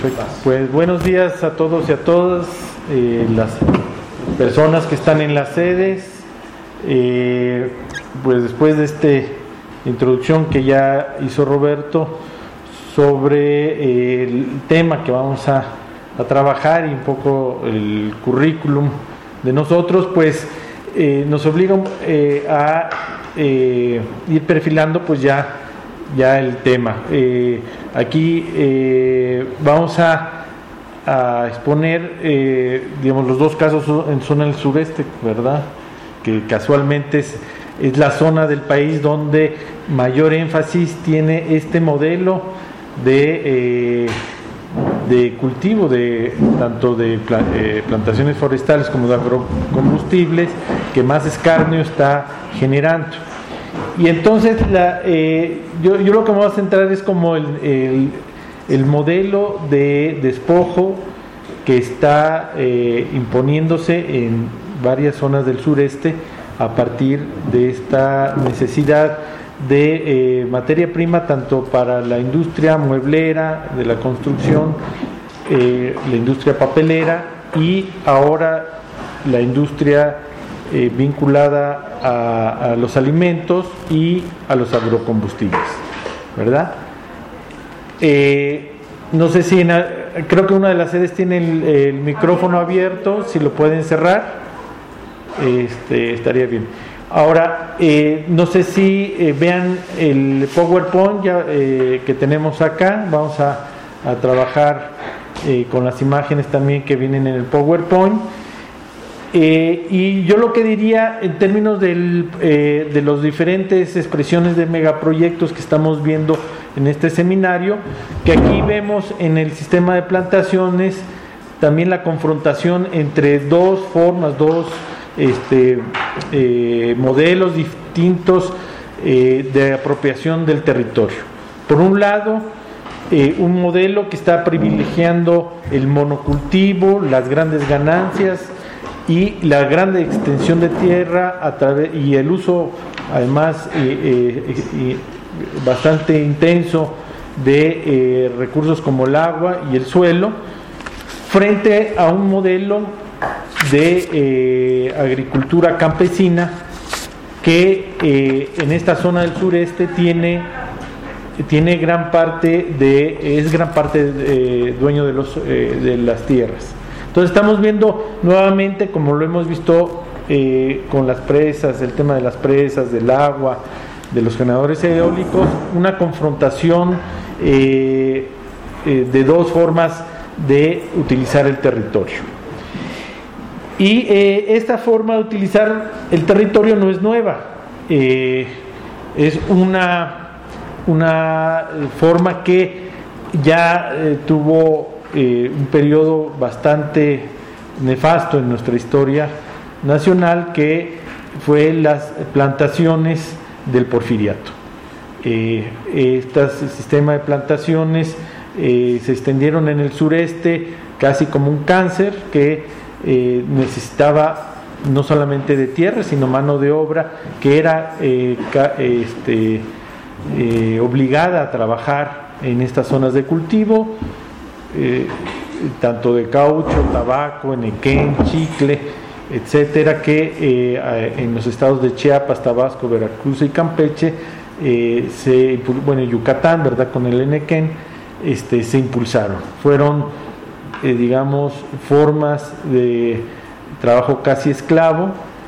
Pues buenos días a todos y a todas, las personas que están en las sedes. Pues después de esta introducción que ya hizo Roberto sobre el tema que vamos a trabajar y un poco el currículum de nosotros, pues nos obliga a ir perfilando pues ya el tema. Aquí vamos a exponer, digamos, los dos casos son en el sureste, ¿verdad? Que casualmente es la zona del país donde mayor énfasis tiene este modelo de cultivo, tanto de plantaciones forestales como de agrocombustibles, que más escarnio está generando. Y entonces yo lo que me voy a centrar es como el modelo de despojo que está imponiéndose en varias zonas del sureste a partir de esta necesidad de materia prima, tanto para la industria mueblera, de la construcción, la industria papelera y ahora la industria vinculada a los alimentos y a los agrocombustibles, ¿verdad? No sé si creo que una de las sedes tiene el micrófono abierto, si lo pueden cerrar, estaría bien. Ahora, no sé si vean el PowerPoint que tenemos acá. Vamos a trabajar con las imágenes también que vienen en el PowerPoint. Y yo lo que diría en términos de las diferentes expresiones de megaproyectos que estamos viendo en este seminario, que aquí vemos en el sistema de plantaciones también la confrontación entre dos formas, modelos distintos de apropiación del territorio. Por un lado, un modelo que está privilegiando el monocultivo, las grandes ganancias y la gran extensión de tierra y el uso además bastante intenso de recursos como el agua y el suelo, frente a un modelo de agricultura campesina que en esta zona del sureste tiene gran parte dueño de las tierras. Entonces estamos viendo nuevamente, como lo hemos visto con las presas, el tema de las presas, del agua, de los generadores eólicos, una confrontación de dos formas de utilizar el territorio. Y esta forma de utilizar el territorio no es nueva, es una forma que ya tuvo un periodo bastante nefasto en nuestra historia nacional, que fue las plantaciones del porfiriato. Este sistema de plantaciones se extendieron en el sureste casi como un cáncer que necesitaba no solamente de tierra, sino mano de obra que era obligada a trabajar en estas zonas de cultivo, tanto de caucho, tabaco, enequén, chicle, etcétera, que en los estados de Chiapas, Tabasco, Veracruz y Campeche, Yucatán, ¿verdad?, con el enequén, se impulsaron. Fueron, digamos, formas de trabajo casi esclavo,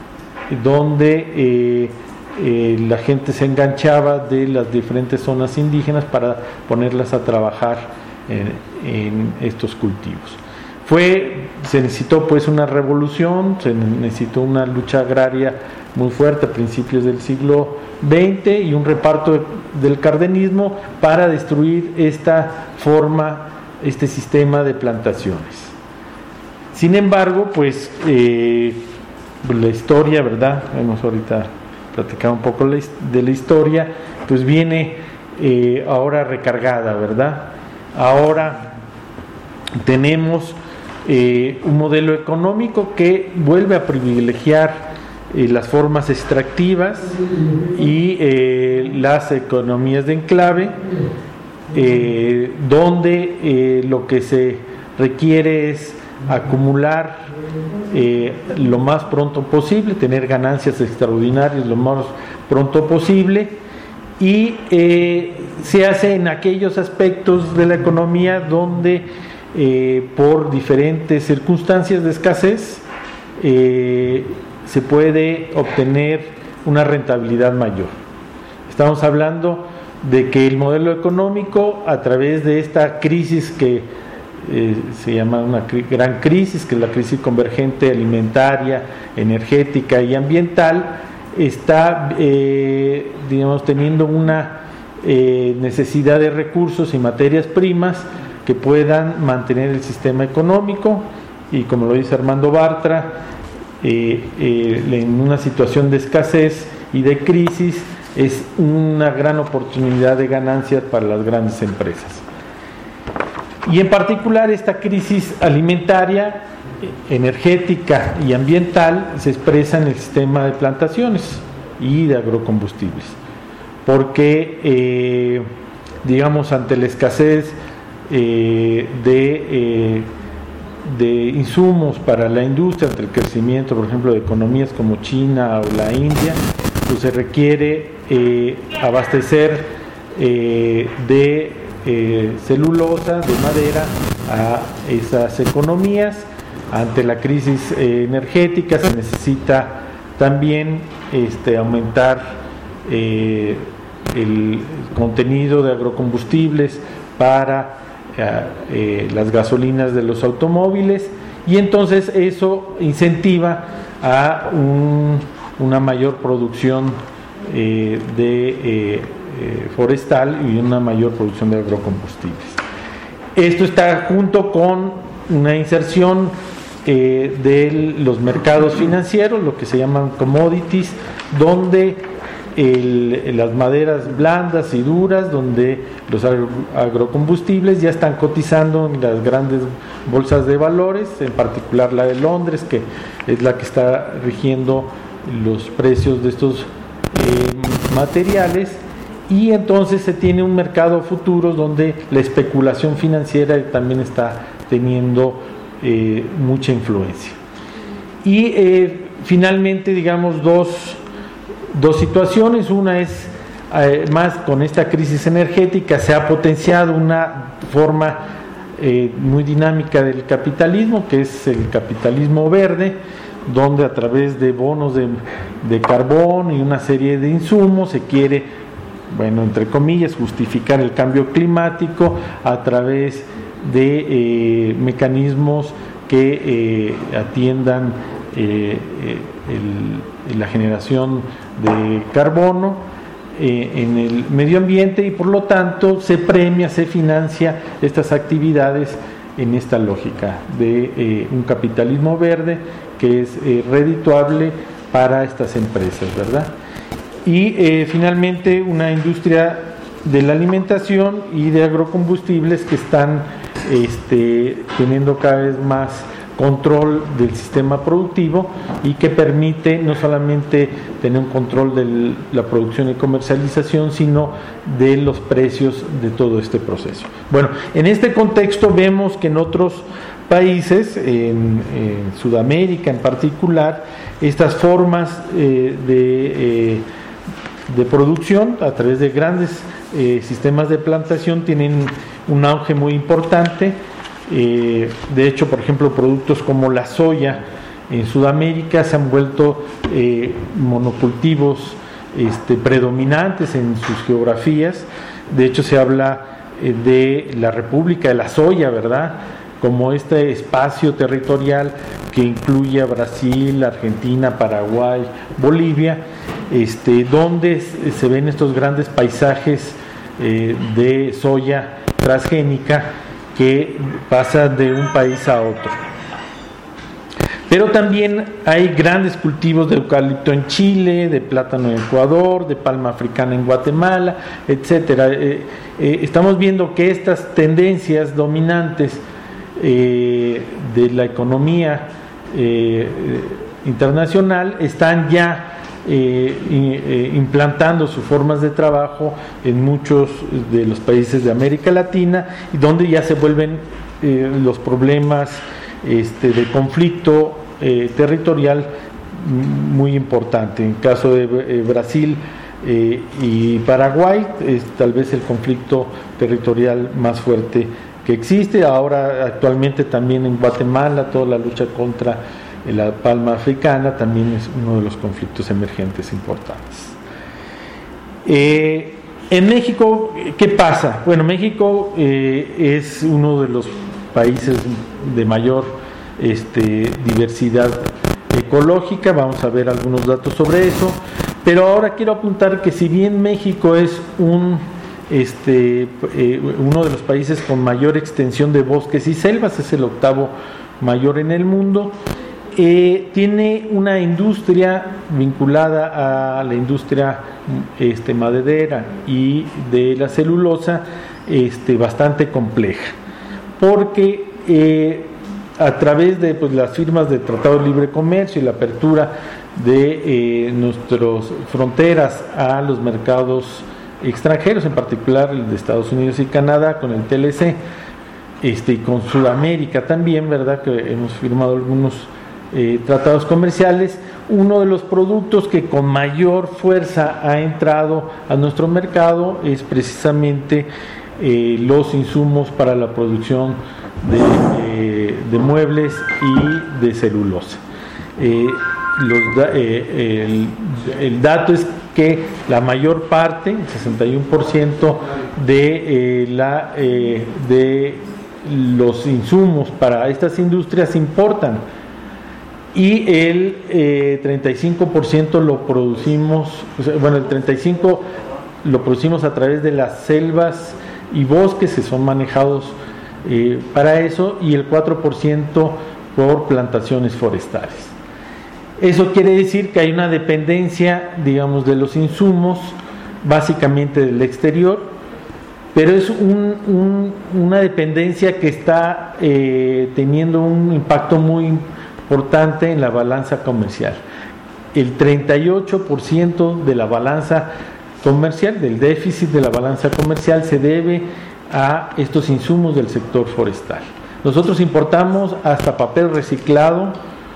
donde la gente se enganchaba de las diferentes zonas indígenas para ponerlas a trabajar en estos cultivos. Se necesitó pues una revolución, se necesitó una lucha agraria muy fuerte a principios del siglo XX y un reparto del cardenismo para destruir esta forma, este sistema de plantaciones. Sin embargo, pues la historia, ¿verdad? Hemos ahorita platicado un poco de la historia, pues viene ahora recargada, ¿verdad? Ahora tenemos un modelo económico que vuelve a privilegiar las formas extractivas y las economías de enclave, donde lo que se requiere es acumular lo más pronto posible, tener ganancias extraordinarias lo más pronto posible, y se hace en aquellos aspectos de la economía donde por diferentes circunstancias de escasez se puede obtener una rentabilidad mayor. Estamos hablando de que el modelo económico, a través de esta crisis que se llama una gran crisis, que es la crisis convergente alimentaria, energética y ambiental, está digamos, teniendo una necesidad de recursos y materias primas que puedan mantener el sistema económico, y como lo dice Armando Bartra, en una situación de escasez y de crisis es una gran oportunidad de ganancias para las grandes empresas. Y en particular esta crisis alimentaria, energética y ambiental se expresa en el sistema de plantaciones y de agrocombustibles, porque digamos, ante la escasez de insumos para la industria, ante el crecimiento, por ejemplo, de economías como China o la India, pues se requiere abastecer de celulosa, de madera, a esas economías. Ante la crisis energética se necesita también aumentar el contenido de agrocombustibles para las gasolinas de los automóviles, y entonces eso incentiva a una mayor producción forestal y una mayor producción de agrocombustibles. Esto está junto con una inserción de los mercados financieros, lo que se llaman commodities, donde las maderas blandas y duras, donde los agrocombustibles ya están cotizando en las grandes bolsas de valores, en particular la de Londres, que es la que está rigiendo los precios de estos materiales, y entonces se tiene un mercado futuro donde la especulación financiera también está teniendo mucha influencia. Y finalmente, digamos, dos situaciones. Una es, más con esta crisis energética se ha potenciado una forma muy dinámica del capitalismo, que es el capitalismo verde, donde a través de bonos de carbón y una serie de insumos se quiere, bueno, entre comillas, justificar el cambio climático a través de mecanismos que atiendan la generación de carbono en el medio ambiente, y por lo tanto se premia, se financia estas actividades en esta lógica de un capitalismo verde que es redituable para estas empresas, ¿verdad? Y finalmente una industria de la alimentación y de agrocombustibles que están teniendo cada vez más control del sistema productivo, y que permite no solamente tener un control de la producción y comercialización, sino de los precios de todo este proceso. Bueno, en este contexto vemos que en otros países, en Sudamérica en particular, estas formas de producción a través de grandes sistemas de plantación tienen un auge muy importante. De hecho, por ejemplo, productos como la soya en Sudamérica se han vuelto monocultivos predominantes en sus geografías. De hecho, se habla de la República de la Soya, ¿verdad?, como este espacio territorial que incluye a Brasil, Argentina, Paraguay, Bolivia, donde se ven estos grandes paisajes de soya transgénica que pasa de un país a otro. Pero también hay grandes cultivos de eucalipto en Chile, de plátano en Ecuador, de palma africana en Guatemala, etcétera. Estamos viendo que estas tendencias dominantes de la economía internacional están ya implantando sus formas de trabajo en muchos de los países de América Latina, y donde ya se vuelven los problemas de conflicto territorial muy importante. En el caso de Brasil y Paraguay es tal vez el conflicto territorial más fuerte que existe. Ahora actualmente también en Guatemala toda la lucha contra la palma africana también es uno de los conflictos emergentes importantes. En México, ¿qué pasa? Bueno, México es uno de los países de mayor diversidad ecológica. Vamos a ver algunos datos sobre eso, pero ahora quiero apuntar que si bien México es uno de los países con mayor extensión de bosques y selvas, es el 8º mayor en el mundo, tiene una industria vinculada a la industria maderera y de la celulosa bastante compleja, porque a través de las firmas de Tratado de Libre Comercio y la apertura de nuestras fronteras a los mercados extranjeros, en particular el de Estados Unidos y Canadá con el TLC, y con Sudamérica también, ¿verdad?, que hemos firmado algunos tratados comerciales. Uno de los productos que con mayor fuerza ha entrado a nuestro mercado es precisamente los insumos para la producción de muebles y de celulosa. El dato es que la mayor parte, el 61% de los insumos para estas industrias importan, y el 35% lo producimos, el 35% lo producimos a través de las selvas y bosques que son manejados para eso, y el 4% por plantaciones forestales. Eso quiere decir que hay una dependencia, digamos, de los insumos, básicamente del exterior, pero es una dependencia que está teniendo un impacto muy importante en la balanza comercial. El 38% de la balanza comercial, del déficit de la balanza comercial, se debe a estos insumos del sector forestal. Nosotros importamos hasta papel reciclado,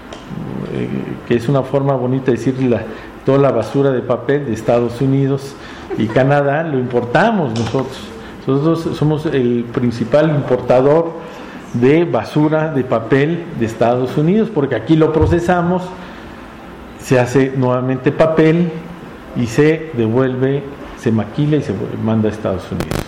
que es una forma bonita de decir toda la basura de papel de Estados Unidos y Canadá, lo importamos nosotros. Nosotros somos el principal importador de basura de papel de Estados Unidos, porque aquí lo procesamos, se hace nuevamente papel y se devuelve, se maquila y se manda a Estados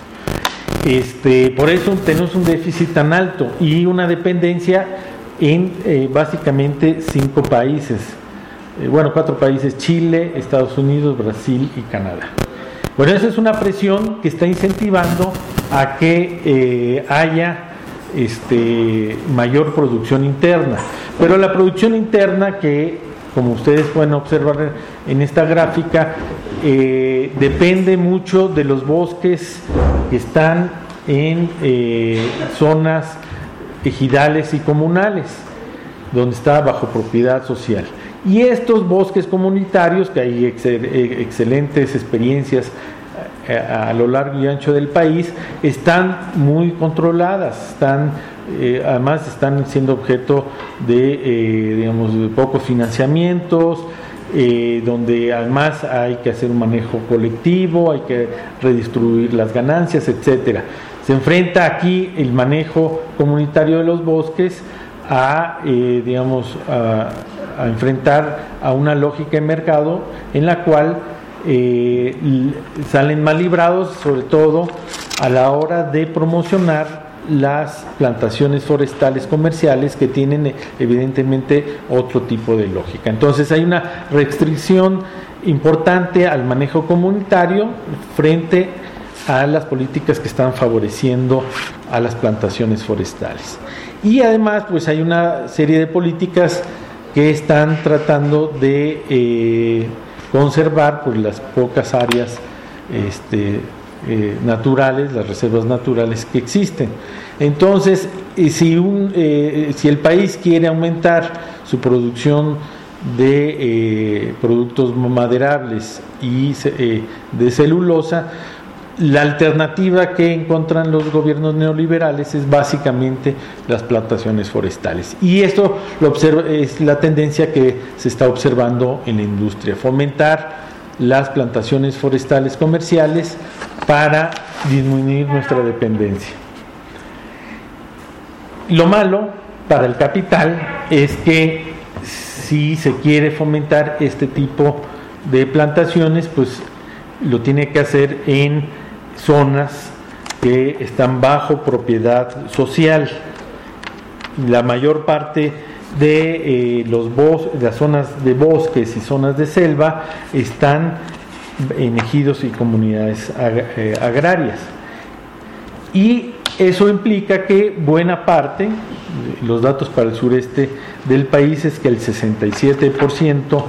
Unidos. Por eso tenemos un déficit tan alto y una dependencia en básicamente 5 países, 4 países: Chile, Estados Unidos, Brasil y Canadá. Bueno, esa es una presión que está incentivando a que haya mayor producción interna, pero la producción interna, que como ustedes pueden observar en esta gráfica, depende mucho de los bosques que están en zonas ejidales y comunales, donde está bajo propiedad social. Y estos bosques comunitarios, que hay excelentes experiencias a lo largo y ancho del país, están muy controladas, además están siendo objeto de pocos financiamientos, donde además hay que hacer un manejo colectivo, hay que redistribuir las ganancias, etcétera. Se enfrenta aquí el manejo comunitario de los bosques a enfrentar a una lógica de mercado en la cual salen mal librados, sobre todo a la hora de promocionar las plantaciones forestales comerciales, que tienen evidentemente otro tipo de lógica. Entonces hay una restricción importante al manejo comunitario frente a las políticas que están favoreciendo a las plantaciones forestales. Y además pues hay una serie de políticas que están tratando de conservar pues las pocas áreas naturales, las reservas naturales que existen. Entonces, si el país quiere aumentar su producción de productos maderables y de celulosa, la alternativa que encuentran los gobiernos neoliberales es básicamente las plantaciones forestales. Y esto es la tendencia que se está observando en la industria, fomentar las plantaciones forestales comerciales para disminuir nuestra dependencia. Lo malo para el capital es que si se quiere fomentar este tipo de plantaciones, pues lo tiene que hacer en zonas que están bajo propiedad social. La mayor parte de las zonas de bosques y zonas de selva están en ejidos y comunidades agrarias. Y eso implica que buena parte, los datos para el sureste del país es que el 67%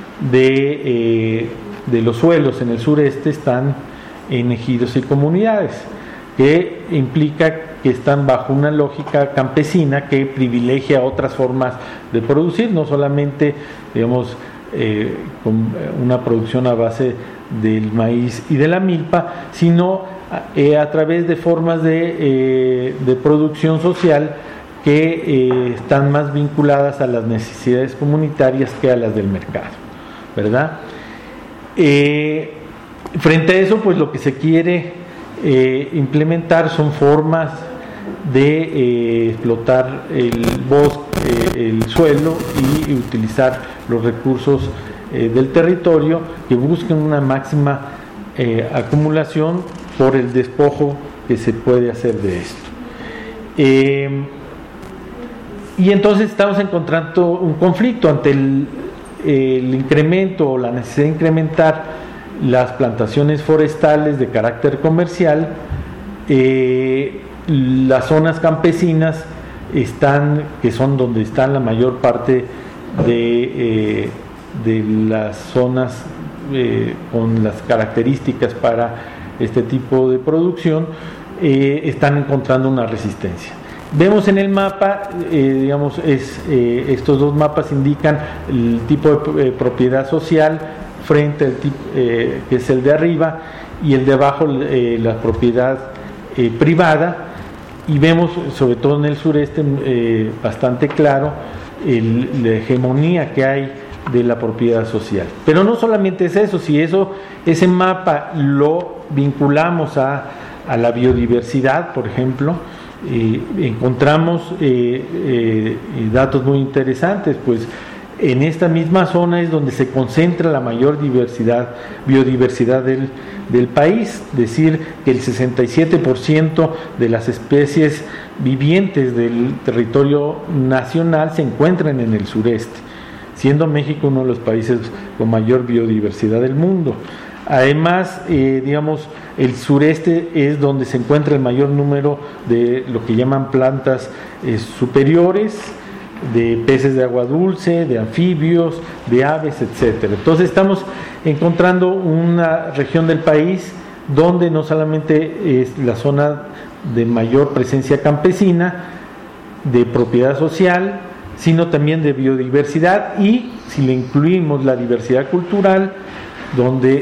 de los suelos en el sureste están en ejidos y comunidades, que implica que están bajo una lógica campesina que privilegia otras formas de producir, no solamente, digamos, con una producción a base del maíz y de la milpa, sino a través de formas de producción social que están más vinculadas a las necesidades comunitarias que a las del mercado, ¿verdad? Frente a eso, pues lo que se quiere implementar son formas de explotar el bosque, el suelo y utilizar los recursos del territorio que busquen una máxima acumulación por el despojo que se puede hacer de esto. Y entonces estamos encontrando un conflicto ante el incremento o la necesidad de incrementar las plantaciones forestales de carácter comercial. Las zonas campesinas que son donde están la mayor parte de las zonas con las características para este tipo de producción, están encontrando una resistencia. Vemos en el mapa, estos dos mapas indican el tipo de propiedad social frente al tipo, que es el de arriba, y el de abajo la propiedad privada, y vemos sobre todo en el sureste bastante claro la hegemonía que hay de la propiedad social. Pero no solamente es eso, si ese mapa lo vinculamos a la biodiversidad, por ejemplo, encontramos datos muy interesantes, pues en esta misma zona es donde se concentra la mayor biodiversidad del país, decir que el 67% de las especies vivientes del territorio nacional se encuentran en el sureste, siendo México uno de los países con mayor biodiversidad del mundo. Además, el sureste es donde se encuentra el mayor número de lo que llaman plantas superiores, de peces de agua dulce, de anfibios, de aves, etcétera. Entonces estamos encontrando una región del país donde no solamente es la zona de mayor presencia campesina, de propiedad social, sino también de biodiversidad, y si le incluimos la diversidad cultural, donde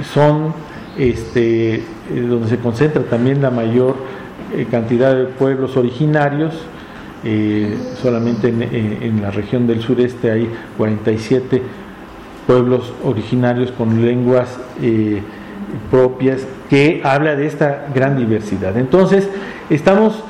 donde se concentra también la mayor cantidad de pueblos originarios. Solamente en la región del sureste hay 47 pueblos originarios con lenguas propias, que habla de esta gran diversidad. Entonces estamos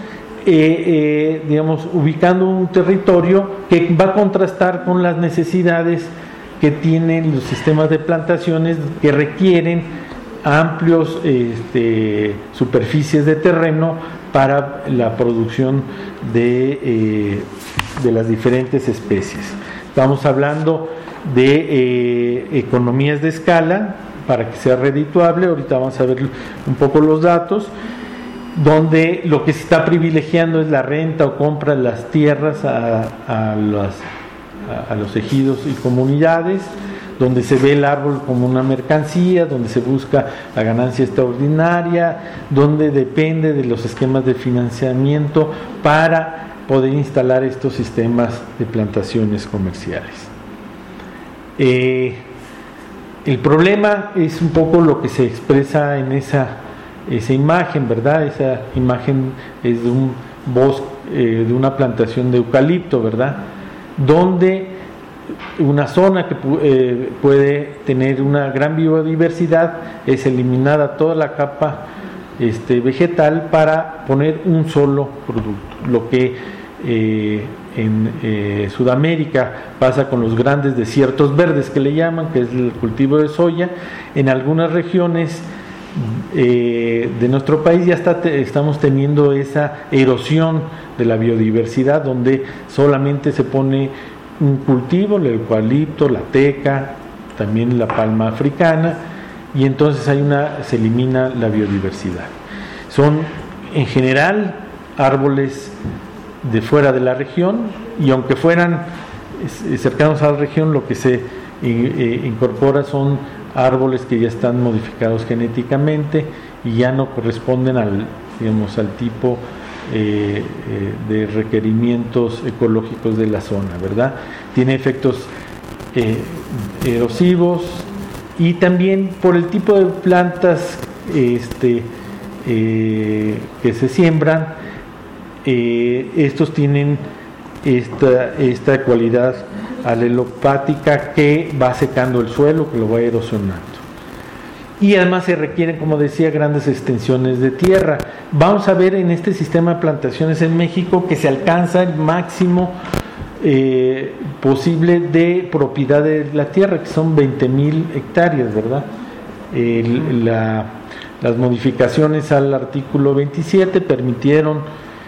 ubicando un territorio que va a contrastar con las necesidades que tienen los sistemas de plantaciones, que requieren amplios superficies de terreno para la producción de las diferentes especies. Estamos hablando de economías de escala para que sea redituable. Ahorita vamos a ver un poco los datos, donde lo que se está privilegiando es la renta o compra de las tierras a los ejidos y comunidades, donde se ve el árbol como una mercancía, donde se busca la ganancia extraordinaria, donde depende de los esquemas de financiamiento para poder instalar estos sistemas de plantaciones comerciales. El problema es un poco lo que se expresa en esa imagen, ¿verdad? Esa imagen es de un bosque, de una plantación de eucalipto, ¿verdad? Donde una zona que puede tener una gran biodiversidad es eliminada toda la capa vegetal para poner un solo producto, lo que en Sudamérica pasa con los grandes desiertos verdes que le llaman, que es el cultivo de soya. En algunas regiones de nuestro país ya estamos teniendo esa erosión de la biodiversidad, donde solamente se pone un cultivo, el eucalipto, la teca, también la palma africana, y entonces se elimina la biodiversidad. Son en general árboles de fuera de la región, y aunque fueran cercanos a la región, lo que se incorpora son árboles que ya están modificados genéticamente y ya no corresponden al tipo de requerimientos ecológicos de la zona, ¿verdad? Tiene efectos erosivos, y también por el tipo de plantas que se siembran, estos tienen esta cualidad alelopática que va secando el suelo, que lo va erosionando. Y además se requieren, como decía, grandes extensiones de tierra. Vamos a ver en este sistema de plantaciones en México que se alcanza el máximo posible de propiedad de la tierra, que son 20,000 hectáreas, ¿verdad? Las modificaciones al artículo 27 permitieron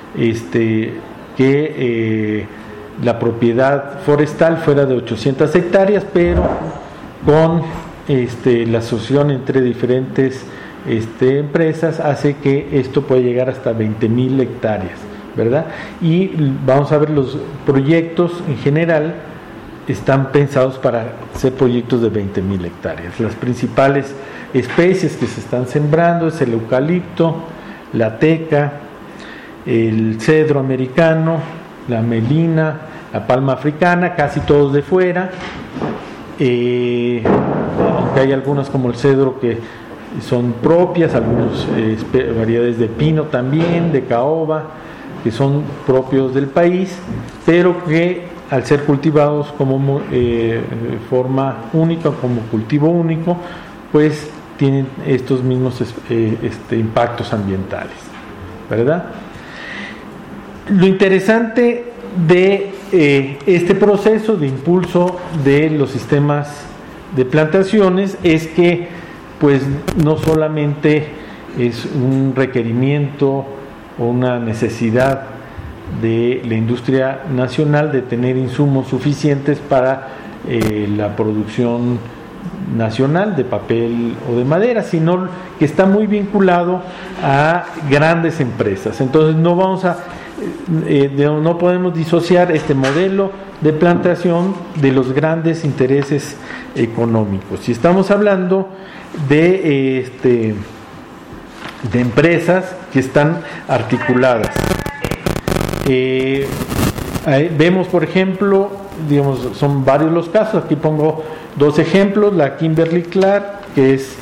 que la propiedad forestal fuera de 800 hectáreas, pero con la asociación entre diferentes empresas hace que esto pueda llegar hasta 20,000 hectáreas, ¿verdad? Y vamos a ver, los proyectos en general están pensados para ser proyectos de 20,000 hectáreas. Las principales especies que se están sembrando es el eucalipto, la teca, el cedro americano, la melina, la palma africana, casi todos de fuera, aunque hay algunas como el cedro que son propias, algunas variedades de pino también, de caoba, que son propios del país, pero que al ser cultivados como forma única, como cultivo único, pues tienen estos mismos impactos ambientales, ¿verdad? Lo interesante de este proceso de impulso de los sistemas de plantaciones es que pues no solamente es un requerimiento o una necesidad de la industria nacional de tener insumos suficientes para la producción nacional de papel o de madera, sino que está muy vinculado a grandes empresas. Entonces no podemos disociar este modelo de plantación de los grandes intereses económicos. Si estamos hablando de empresas que están articuladas, vemos, por ejemplo, son varios los casos. Aquí pongo dos ejemplos: la Kimberly-Clark, que es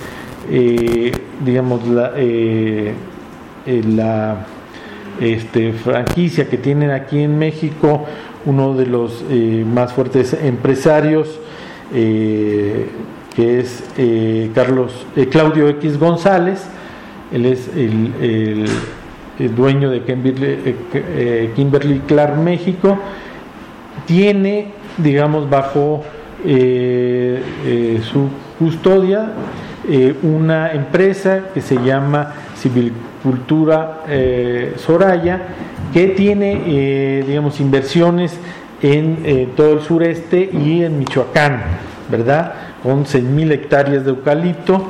la franquicia que tienen aquí en México uno de los más fuertes empresarios, que es Claudio X González. Él es el dueño de Kimberly-Clark México. Tiene, bajo su custodia una empresa que se llama Silvicultura Soraya, que tiene inversiones en todo el sureste y en Michoacán, ¿verdad? Con 6,000 hectáreas de eucalipto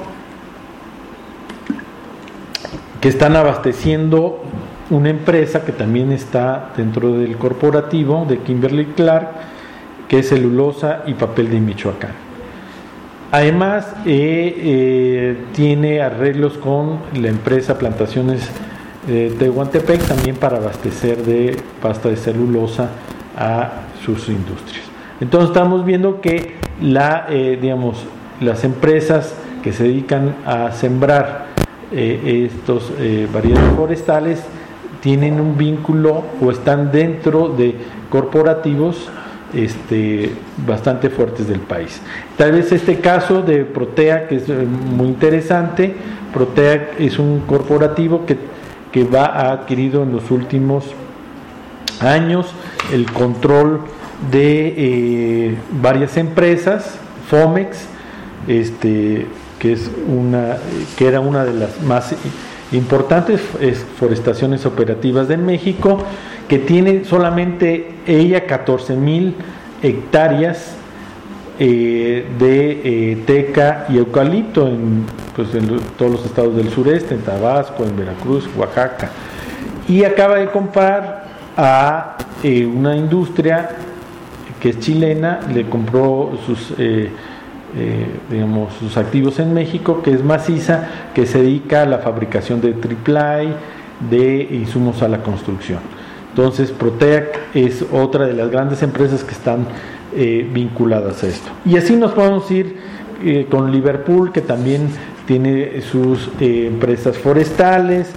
que están abasteciendo una empresa que también está dentro del corporativo de Kimberly-Clark, que es Celulosa y Papel de Michoacán. Además, tiene arreglos con la empresa Plantaciones de Tehuantepec, también para abastecer de pasta de celulosa a sus industrias. Entonces estamos viendo que las empresas que se dedican a sembrar estos variedades forestales tienen un vínculo o están dentro de corporativos bastante fuertes del país. Tal vez este caso de Protea, que es muy interesante. Protea es un corporativo que ha adquirido en los últimos años el control de varias empresas. Fomex, que era una de las más importantes forestaciones operativas de México, que tiene solamente ella 14,000 hectáreas de teca y eucalipto en todos los estados del sureste, en Tabasco, en Veracruz, Oaxaca, y acaba de comprar a una industria que es chilena, le compró sus activos en México, que es Maciza, que se dedica a la fabricación de triple-A, de insumos a la construcción. Entonces Protea es otra de las grandes empresas que están vinculadas a esto. Y así nos podemos ir con Liverpool, que también tiene sus empresas forestales,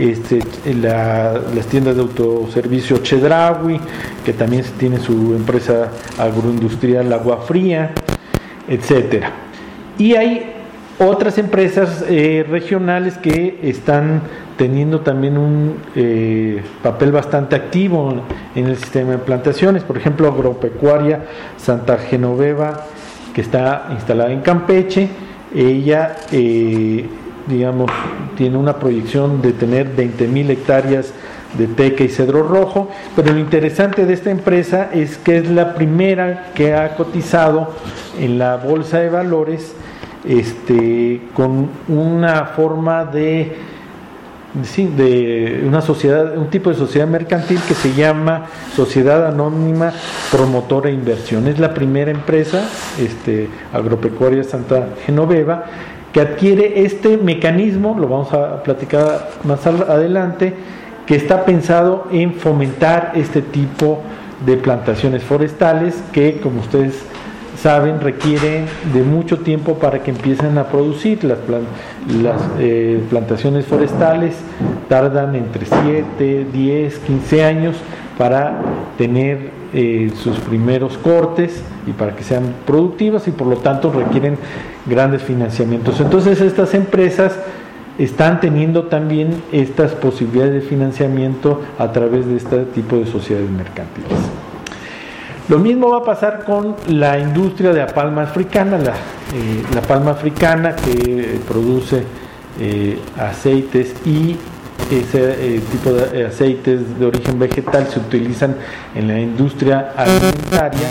las tiendas de autoservicio Chedraui, que también tiene su empresa agroindustrial Agua Fría, etcétera. Y hay otras empresas regionales que están teniendo también un papel bastante activo en el sistema de plantaciones. Por ejemplo, Agropecuaria Santa Genoveva, que está instalada en Campeche. Ella tiene una proyección de tener 20,000 hectáreas de teca y cedro rojo, pero lo interesante de esta empresa es que es la primera que ha cotizado en la bolsa de valores con una forma de una sociedad, un tipo de sociedad mercantil que se llama Sociedad Anónima Promotora de Inversión. Es la primera empresa, Agropecuaria Santa Genoveva, que adquiere este mecanismo, lo vamos a platicar más adelante, que está pensado en fomentar este tipo de plantaciones forestales que, como ustedes saben, requieren de mucho tiempo para que empiecen a producir. Las plantaciones forestales tardan entre 7, 10, 15 años para tener sus primeros cortes y para que sean productivas, y por lo tanto requieren grandes financiamientos. Entonces estas empresas están teniendo también estas posibilidades de financiamiento a través de este tipo de sociedades mercantiles. Lo mismo va a pasar con la industria de la palma africana, la palma africana que produce aceites, y ese tipo de aceites de origen vegetal se utilizan en la industria alimentaria.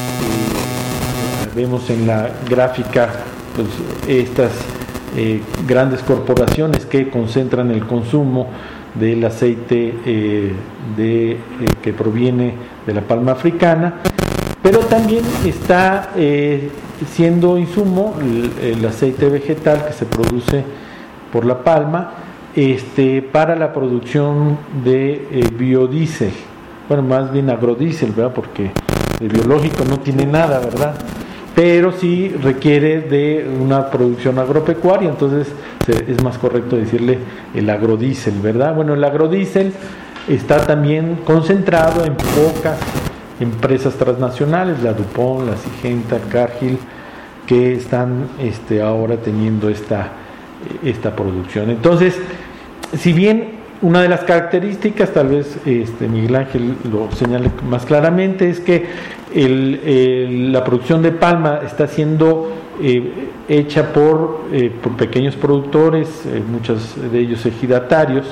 Vemos en la gráfica pues, estas grandes corporaciones que concentran el consumo del aceite que proviene de la palma africana, pero también está siendo insumo el aceite vegetal que se produce por la palma para la producción de biodiesel, bueno, más bien agrodiesel, ¿verdad? Porque el biológico no tiene nada, ¿verdad? Pero sí requiere de una producción agropecuaria, entonces es más correcto decirle el agrodiesel, ¿verdad? Bueno, el agrodiesel está también concentrado en pocas empresas transnacionales, la DuPont, la Syngenta, Cargill, que están ahora teniendo esta producción. Entonces, si bien una de las características, tal vez Miguel Ángel lo señale más claramente, es que la producción de palma está siendo hecha por pequeños productores, muchos de ellos ejidatarios.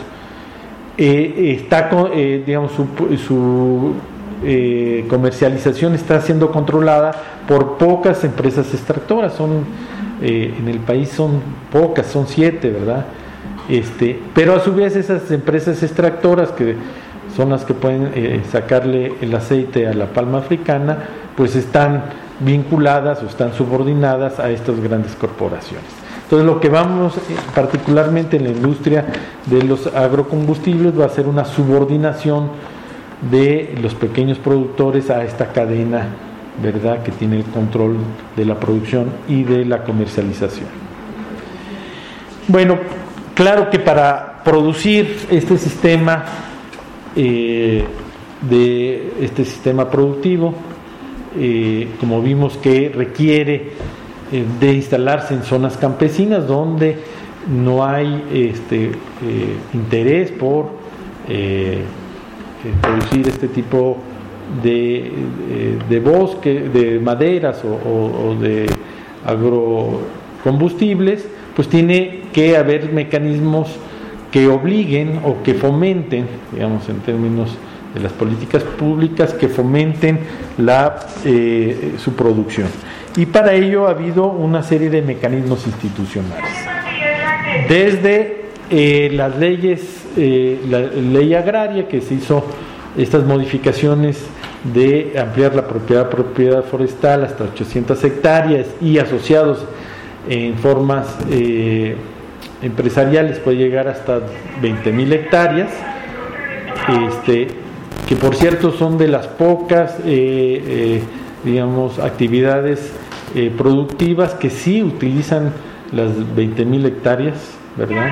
Su comercialización está siendo controlada por pocas empresas extractoras. En el país son pocas, son 7, ¿verdad? Pero a su vez esas empresas extractoras, que son las que pueden sacarle el aceite a la palma africana, pues están vinculadas o están subordinadas a estas grandes corporaciones. Entonces lo que vamos particularmente en la industria de los agrocombustibles va a ser una subordinación de los pequeños productores a esta cadena ¿verdad?, que tiene el control de la producción y de la comercialización. Bueno, claro que para producir este sistema sistema productivo, como vimos que requiere de instalarse en zonas campesinas donde no hay interés por producir este tipo de bosque, de maderas o de agrocombustibles, pues tiene que haber mecanismos que obliguen o que fomenten, digamos, en términos de las políticas públicas, que fomenten su producción. Y para ello ha habido una serie de mecanismos institucionales. Desde las leyes, la ley agraria, que se hizo estas modificaciones de ampliar la propiedad forestal hasta 800 hectáreas y asociados en formas empresariales puede llegar hasta 20,000 hectáreas, que por cierto son de las pocas digamos, actividades productivas que sí utilizan las 20,000 hectáreas, ¿verdad?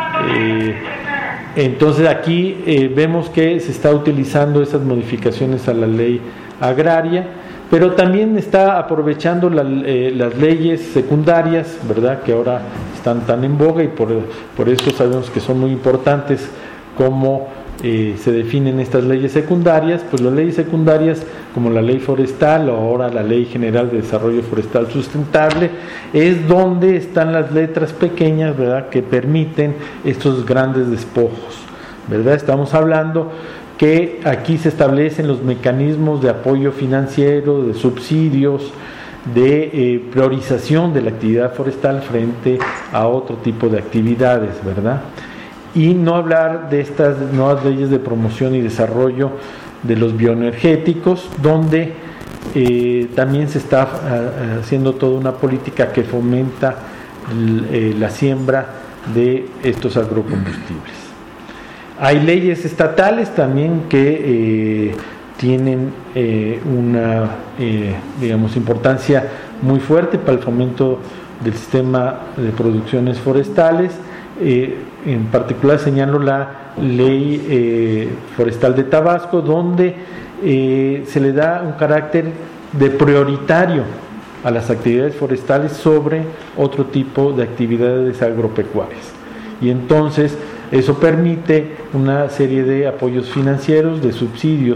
Entonces aquí vemos que se está utilizando esas modificaciones a la ley agraria, pero también está aprovechando las leyes secundarias, ¿verdad?, que ahora están tan en boga, y por eso sabemos que son muy importantes cómo se definen estas leyes secundarias. Pues las leyes secundarias, como la ley forestal o ahora la Ley General de Desarrollo Forestal Sustentable, es donde están las letras pequeñas, ¿verdad?, que permiten estos grandes despojos, ¿verdad? Estamos hablando que aquí se establecen los mecanismos de apoyo financiero, de subsidios, de priorización de la actividad forestal frente a otro tipo de actividades, ¿verdad? Y no hablar de estas nuevas leyes de promoción y desarrollo de los bioenergéticos, donde también se está haciendo toda una política que fomenta la siembra de estos agrocombustibles. Hay leyes estatales también que tienen una digamos, importancia muy fuerte para el fomento del sistema de producciones forestales. En particular señalo la Ley Forestal de Tabasco, donde se le da un carácter de prioritario a las actividades forestales sobre otro tipo de actividades agropecuarias. Y entonces eso permite una serie de apoyos financieros, de subsidios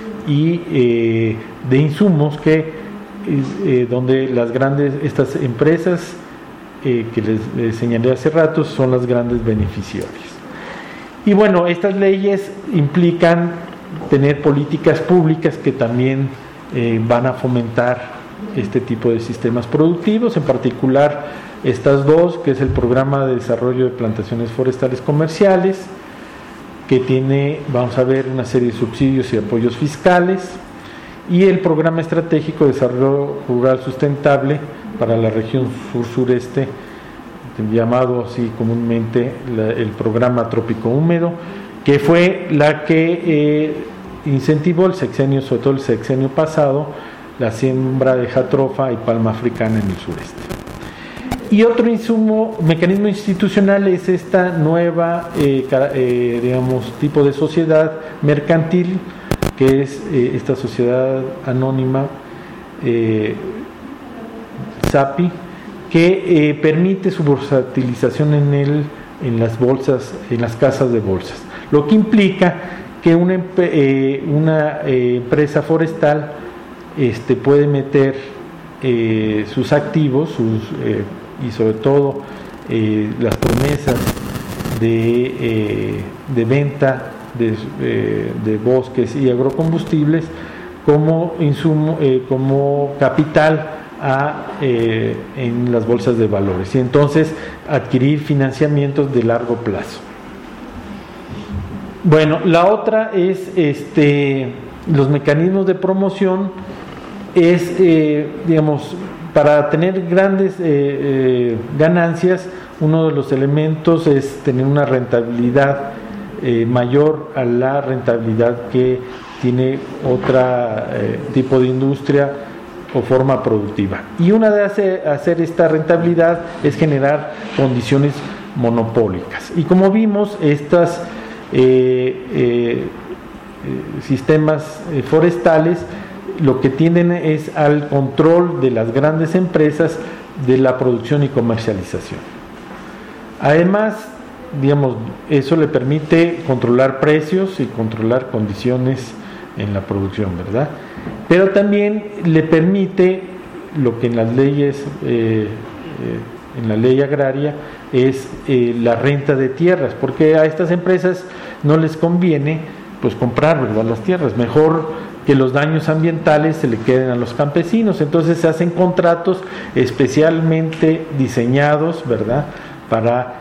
y de insumos que donde las grandes, estas empresas que les señalé hace rato, son las grandes beneficiarias. Y bueno, estas leyes implican tener políticas públicas que también van a fomentar este tipo de sistemas productivos, en particular estas dos, que es el Programa de Desarrollo de Plantaciones Forestales Comerciales, que tiene, vamos a ver, una serie de subsidios y apoyos fiscales, y el Programa Estratégico de Desarrollo Rural Sustentable para la región sur-sureste, llamado así comúnmente el Programa Trópico Húmedo, que fue la que incentivó el sexenio, sobre todo el sexenio pasado, la siembra de jatropha y palma africana en el sureste. Y otro mecanismo institucional es esta nueva, digamos, tipo de sociedad mercantil, que es esta sociedad anónima SAPI, que permite su bursatilización en las bolsas, en las casas de bolsas, lo que implica que una empresa forestal puede meter sus activos, y sobre todo las promesas de venta de bosques y agrocombustibles como insumo, como capital en las bolsas de valores, y entonces adquirir financiamientos de largo plazo. Bueno, la otra es los mecanismos de promoción. Es digamos, para tener grandes ganancias, uno de los elementos es tener una rentabilidad mayor a la rentabilidad que tiene otro tipo de industria o forma productiva. Y una de hacer esta rentabilidad es generar condiciones monopólicas. Y como vimos, estos sistemas forestales lo que tienden es al control de las grandes empresas de la producción y comercialización. Además, digamos, eso le permite controlar precios y controlar condiciones en la producción, ¿verdad? Pero también le permite lo que en las leyes, en la ley agraria, es la renta de tierras, porque a estas empresas no les conviene pues comprar, ¿verdad?, las tierras, mejor que los daños ambientales se le queden a los campesinos. Entonces se hacen contratos especialmente diseñados, ¿verdad?, para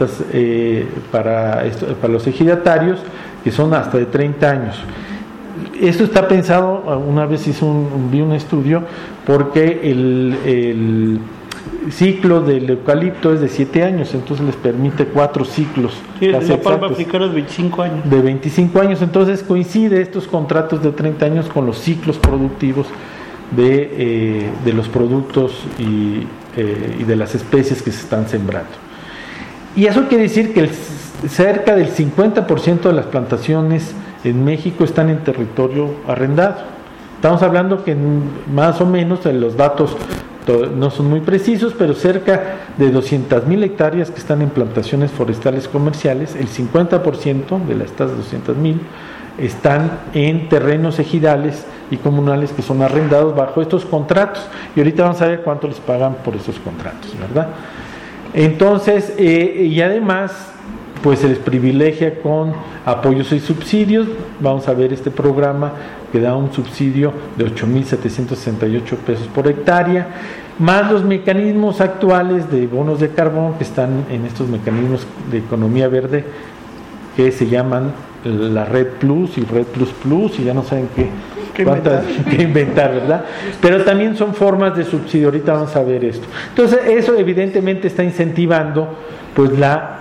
los ejidatarios, que son hasta de 30 años. Esto está pensado, una vez vi un estudio, porque el ciclo del eucalipto es de 7 años, entonces les permite 4 ciclos. Sí, la palma africana es 25 años. De 25 años, entonces coincide estos contratos de 30 años con los ciclos productivos de los productos y de las especies que se están sembrando. Y eso quiere decir que cerca del 50% de las plantaciones en México están en territorio arrendado. Estamos hablando que más o menos, los datos no son muy precisos, pero cerca de 200,000 hectáreas que están en plantaciones forestales comerciales, el 50% de estas 200,000 están en terrenos ejidales y comunales que son arrendados bajo estos contratos. Y ahorita vamos a ver cuánto les pagan por esos contratos, ¿verdad? Entonces, y además, pues se les privilegia con apoyos y subsidios. Vamos a ver este programa que da un subsidio de 8,768 pesos por hectárea, más los mecanismos actuales de bonos de carbón que están en estos mecanismos de economía verde que se llaman la Red Plus y Red Plus Plus, y ya no saben qué inventar, ¿verdad? Pero también son formas de subsidio. Ahorita vamos a ver esto. Entonces, eso evidentemente está incentivando pues la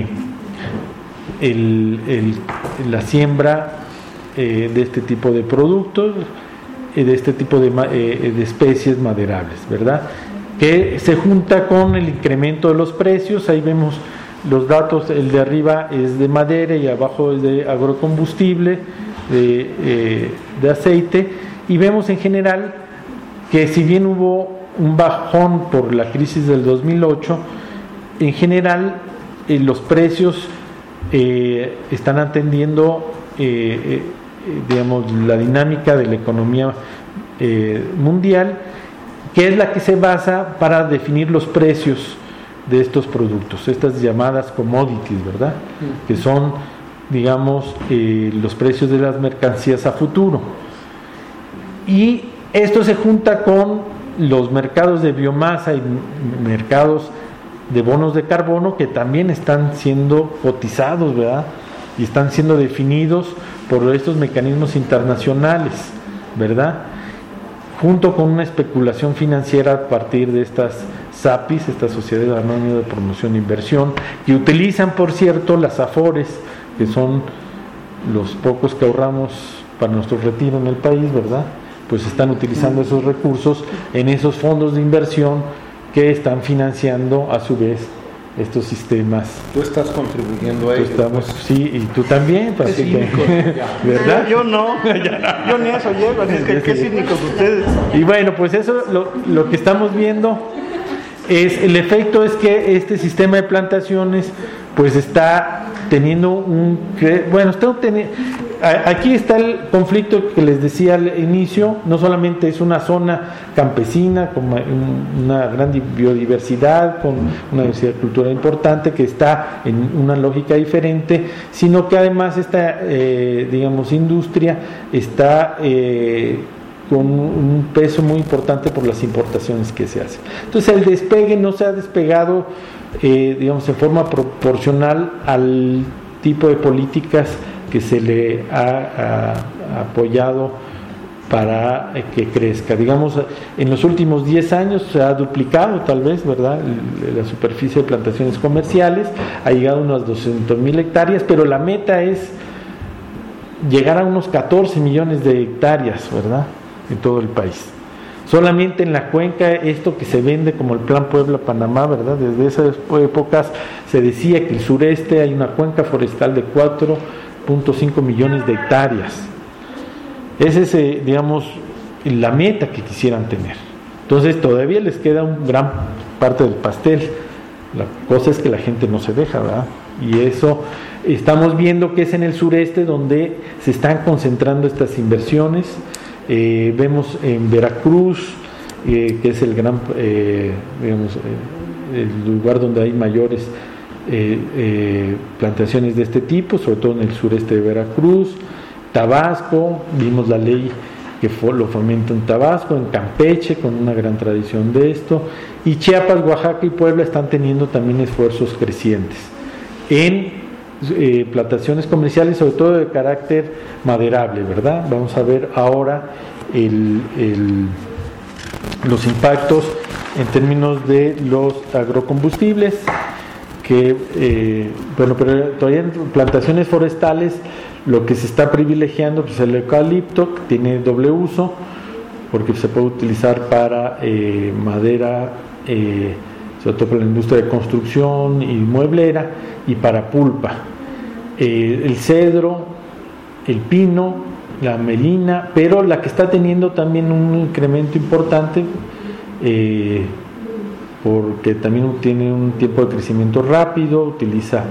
siembra de este tipo de productos, de este tipo de especies maderables, ¿verdad? Que se junta con el incremento de los precios. Ahí vemos los datos, el de arriba es de madera y abajo es de agrocombustible, de aceite, y vemos en general que si bien hubo un bajón por la crisis del 2008, en general los precios están atendiendo digamos, la dinámica de la economía mundial, que es la que se basa para definir los precios de estos productos, estas llamadas commodities, ¿verdad? Que son, digamos, los precios de las mercancías a futuro. Y esto se junta con los mercados de biomasa y mercados de bonos de carbono, que también están siendo cotizados, ¿verdad? Y están siendo definidos por estos mecanismos internacionales, ¿verdad? Junto con una especulación financiera a partir de estas SAPIs, estas sociedades anónimas de promoción e inversión, que utilizan, por cierto, las AFORES, que son los pocos que ahorramos para nuestro retiro en el país, ¿verdad? Pues están utilizando esos recursos en esos fondos de inversión que están financiando a su vez estos sistemas. Tú estás contribuyendo a ello. Sí, y tú también, así que, ¿verdad? Yo no, yo ni a eso llego, así que qué cínicos ustedes. Y bueno, pues eso lo que estamos viendo es, el efecto es que este sistema de plantaciones pues está teniendo aquí está el conflicto que les decía al inicio. No solamente es una zona campesina con una gran biodiversidad, con una diversidad cultural importante que está en una lógica diferente, sino que además esta digamos industria está con un peso muy importante por las importaciones que se hacen. Entonces el despegue no se ha despegado digamos en forma proporcional al tipo de políticas que se le ha apoyado para que crezca. Digamos, en los últimos 10 años se ha duplicado tal vez, ¿verdad?, la superficie de plantaciones comerciales, ha llegado a unas 200,000 hectáreas, pero la meta es llegar a unos 14 millones de hectáreas, ¿verdad?, en todo el país. Solamente en la cuenca, esto que se vende como el Plan Puebla-Panamá, ¿verdad? Desde esas épocas se decía que el sureste hay una cuenca forestal de 4.5 millones de hectáreas. Esa es, digamos, la meta que quisieran tener. Entonces todavía les queda una gran parte del pastel. La cosa es que la gente no se deja, ¿verdad? Y eso estamos viendo que es en el sureste donde se están concentrando estas inversiones. Vemos en Veracruz, que es el gran, digamos, el lugar donde hay mayores plantaciones de este tipo, sobre todo en el sureste de Veracruz. Tabasco, vimos la ley que lo fomenta en Tabasco, en Campeche, con una gran tradición de esto, y Chiapas, Oaxaca y Puebla están teniendo también esfuerzos crecientes en plantaciones comerciales, sobre todo de carácter maderable, ¿verdad? Vamos a ver ahora los impactos en términos de los agrocombustibles, que, bueno, pero todavía en plantaciones forestales lo que se está privilegiando pues, es el eucalipto, que tiene doble uso, porque se puede utilizar para madera, sobre todo para la industria de construcción y mueblera, y para pulpa. El cedro, el pino, la melina, pero la que está teniendo también un incremento importante, porque también tiene un tiempo de crecimiento rápido, utiliza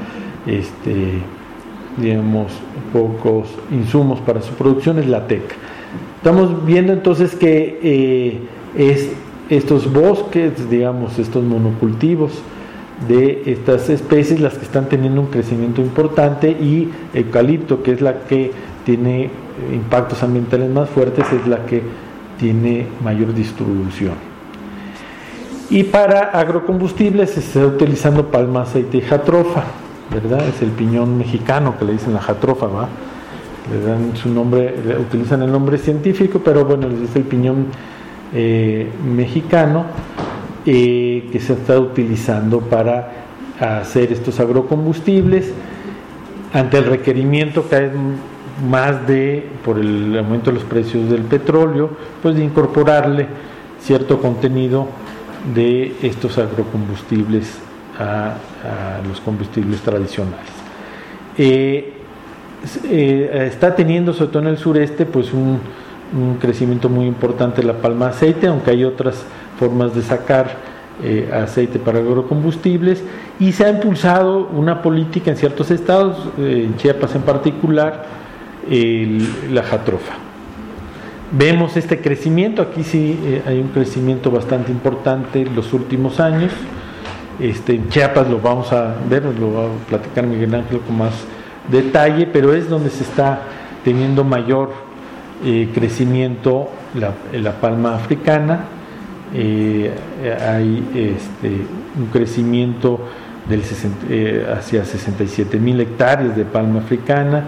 digamos pocos insumos para su producción, es la teca. Estamos viendo entonces que estos bosques, digamos estos monocultivos de estas especies las que están teniendo un crecimiento importante, y eucalipto, que es la que tiene impactos ambientales más fuertes, es la que tiene mayor distribución. Y para agrocombustibles se está utilizando palma, aceite y jatrofa, ¿verdad? Es el piñón mexicano, que le dicen la jatrofa, ¿va? Le dan su nombre, utilizan el nombre científico, pero bueno, les dice el piñón mexicano, que se está utilizando para hacer estos agrocombustibles ante el requerimiento cada vez más por el aumento de los precios del petróleo, pues de incorporarle cierto contenido de estos agrocombustibles a los combustibles tradicionales. Está teniendo, sobre todo en el sureste, pues un crecimiento muy importante de la palma aceite, aunque hay otras formas de sacar aceite para agrocombustibles, y se ha impulsado una política en ciertos estados, en Chiapas en particular, la jatrofa. Vemos este crecimiento, aquí sí hay un crecimiento bastante importante en los últimos años. En Chiapas lo vamos a ver, lo va a platicar Miguel Ángel con más detalle, pero es donde se está teniendo mayor crecimiento la palma africana. Hay un crecimiento hacia 67,000 hectáreas de palma africana,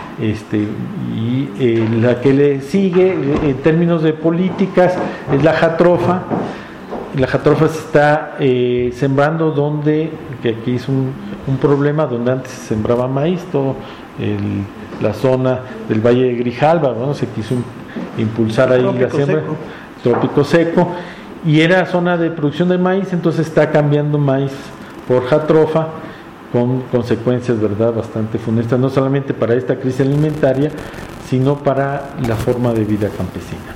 y la que le sigue en términos de políticas es la jatrofa. La jatrofa se está sembrando que aquí es un problema, donde antes se sembraba maíz, todo la zona del Valle de Grijalva, ¿no? Se quiso impulsar ahí la siembra, trópico seco, y era zona de producción de maíz, entonces está cambiando maíz por jatrofa, con consecuencias, ¿verdad?, bastante funestas, no solamente para esta crisis alimentaria, sino para la forma de vida campesina.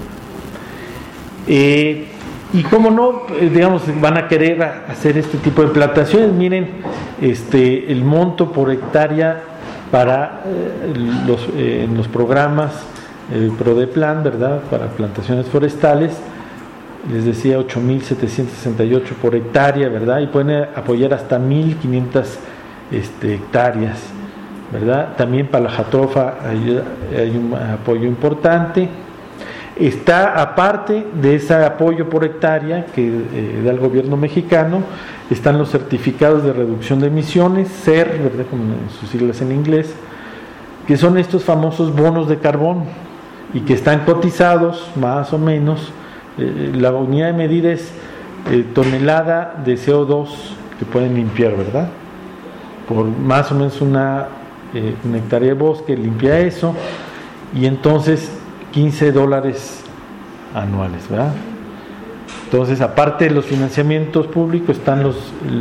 Y cómo no, digamos, van a querer hacer este tipo de plantaciones. Miren, el monto por hectárea para en los programas PRODEPLAN, ¿verdad?, para plantaciones forestales, les decía 8,768 por hectárea, ¿verdad?, y pueden apoyar hasta 1,500 hectáreas, ¿verdad? También para la jatrofa hay un apoyo importante. Está, aparte de ese apoyo por hectárea que da el gobierno mexicano, están los certificados de reducción de emisiones, CER, ¿verdad?, como en sus siglas en inglés, que son estos famosos bonos de carbón, y que están cotizados más o menos. La unidad de medida es tonelada de CO2 que pueden limpiar, ¿verdad? Por más o menos una hectárea de bosque limpia eso, y entonces $15 anuales, ¿verdad? Entonces, aparte de los financiamientos públicos, están los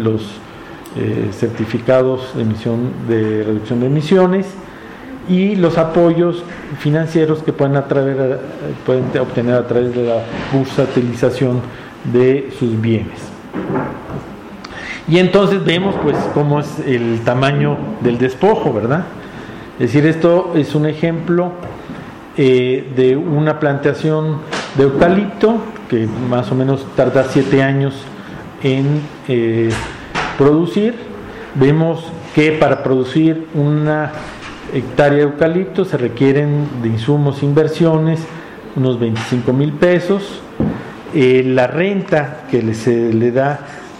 certificados de reducción de emisiones y los apoyos financieros que pueden obtener a través de la bursatilización de sus bienes. Y entonces vemos pues cómo es el tamaño del despojo, ¿verdad? Es decir, esto es un ejemplo de una plantación de eucalipto que más o menos tarda 7 años en producir. Vemos que para producir una hectárea de eucalipto se requieren de insumos, inversiones, unos 25,000 pesos. La renta que se le da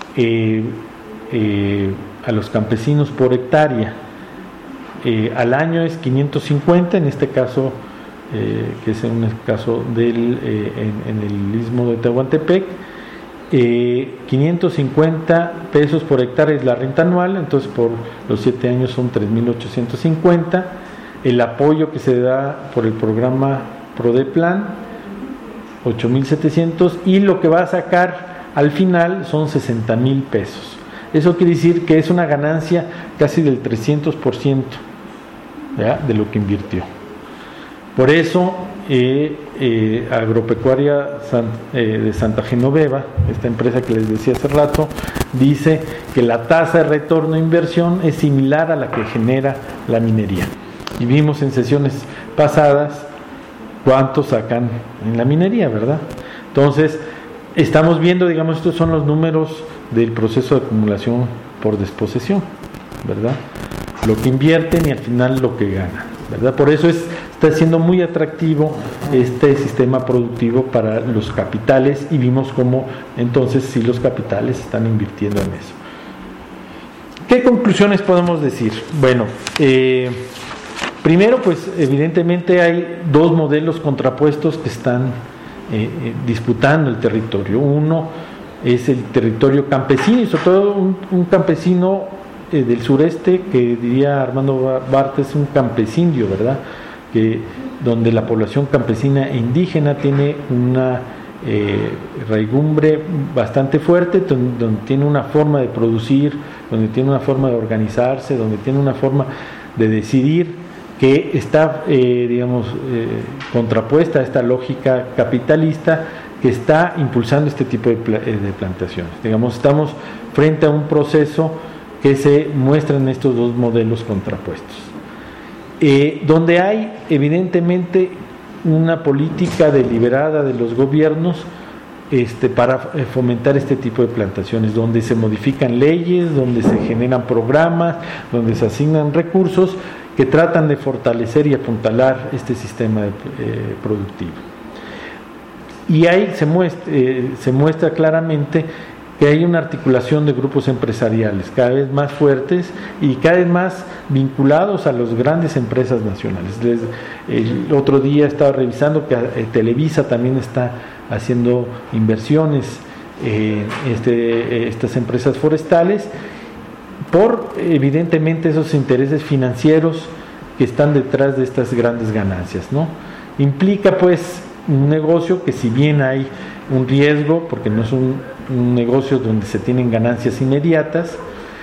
a los campesinos por hectárea al año es 550, en este caso, que es un caso en el istmo de Tehuantepec. 550 pesos por hectárea es la renta anual, entonces por los 7 años son 3,850. El apoyo que se da por el programa Prodeplan, 8,700, y lo que va a sacar al final son 60,000 pesos. Eso quiere decir que es una ganancia casi del 300%, ¿ya?, de lo que invirtió. Por eso Agropecuaria de Santa Genoveva, esta empresa que les decía hace rato, dice que la tasa de retorno de inversión es similar a la que genera la minería. Y vimos en sesiones pasadas cuánto sacan en la minería, ¿verdad? Entonces, estamos viendo, digamos, estos son los números del proceso de acumulación por desposesión, ¿verdad? Lo que invierten y al final lo que ganan, ¿verdad? Por eso está siendo muy atractivo este sistema productivo para los capitales, y vimos cómo entonces sí los capitales están invirtiendo en eso. ¿Qué conclusiones podemos decir? Bueno, primero, pues evidentemente hay dos modelos contrapuestos que están disputando el territorio. Uno es el territorio campesino, y sobre todo un campesino del sureste, que diría Armando Barthes, es un campesindio, ¿verdad?, donde la población campesina e indígena tiene una raigumbre bastante fuerte, donde tiene una forma de producir, donde tiene una forma de organizarse, donde tiene una forma de decidir, que está, contrapuesta a esta lógica capitalista que está impulsando este tipo de plantaciones. Digamos, estamos frente a un proceso que se muestra en estos dos modelos contrapuestos, donde hay evidentemente una política deliberada de los gobiernos para fomentar este tipo de plantaciones, donde se modifican leyes, donde se generan programas, donde se asignan recursos que tratan de fortalecer y apuntalar este sistema productivo. Y ahí se muestra claramente que hay una articulación de grupos empresariales cada vez más fuertes y cada vez más vinculados a las grandes empresas nacionales. El otro día estaba revisando que Televisa también está haciendo inversiones en estas empresas forestales, por evidentemente esos intereses financieros que están detrás de estas grandes ganancias, ¿no? Implica pues un negocio que, si bien hay un riesgo, porque no es un negocio donde se tienen ganancias inmediatas,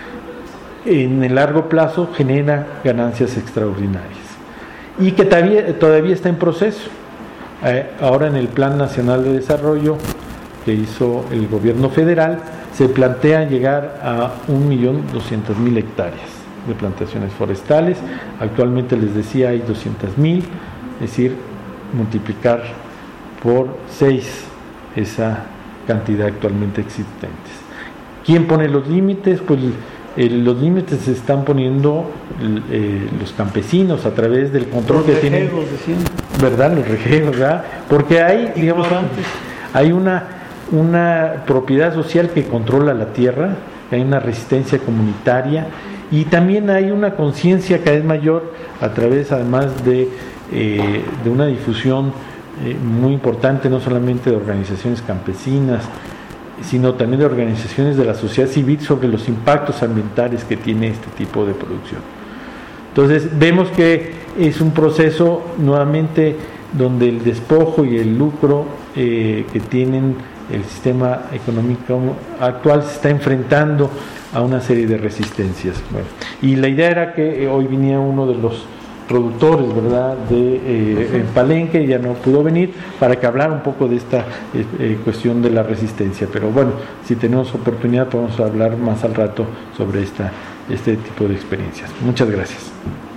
en el largo plazo genera ganancias extraordinarias, y que todavía está en proceso. Ahora, en el Plan Nacional de Desarrollo que hizo el gobierno federal, se plantea llegar a 1.200.000 hectáreas de plantaciones forestales. Actualmente, les decía, hay 200.000, es decir, multiplicar por 6 esa cantidad actualmente existentes. ¿Quién pone los límites? Pues los límites se están poniendo los campesinos a través del control que tienen, ¿verdad? Los rejegos, ¿verdad? Porque hay, digamos, hay una propiedad social que controla la tierra, hay una resistencia comunitaria, y también hay una conciencia cada vez mayor a través, además de una difusión muy importante, no solamente de organizaciones campesinas, sino también de organizaciones de la sociedad civil, sobre los impactos ambientales que tiene este tipo de producción. Entonces vemos que es un proceso nuevamente donde el despojo y el lucro que tienen el sistema económico actual se está enfrentando a una serie de resistencias. Bueno, y la idea era que hoy venía uno de los productores, ¿verdad?, de Palenque, ya no pudo venir, para que hablara un poco de esta cuestión de la resistencia. Pero bueno, si tenemos oportunidad podemos hablar más al rato sobre este tipo de experiencias. Muchas gracias.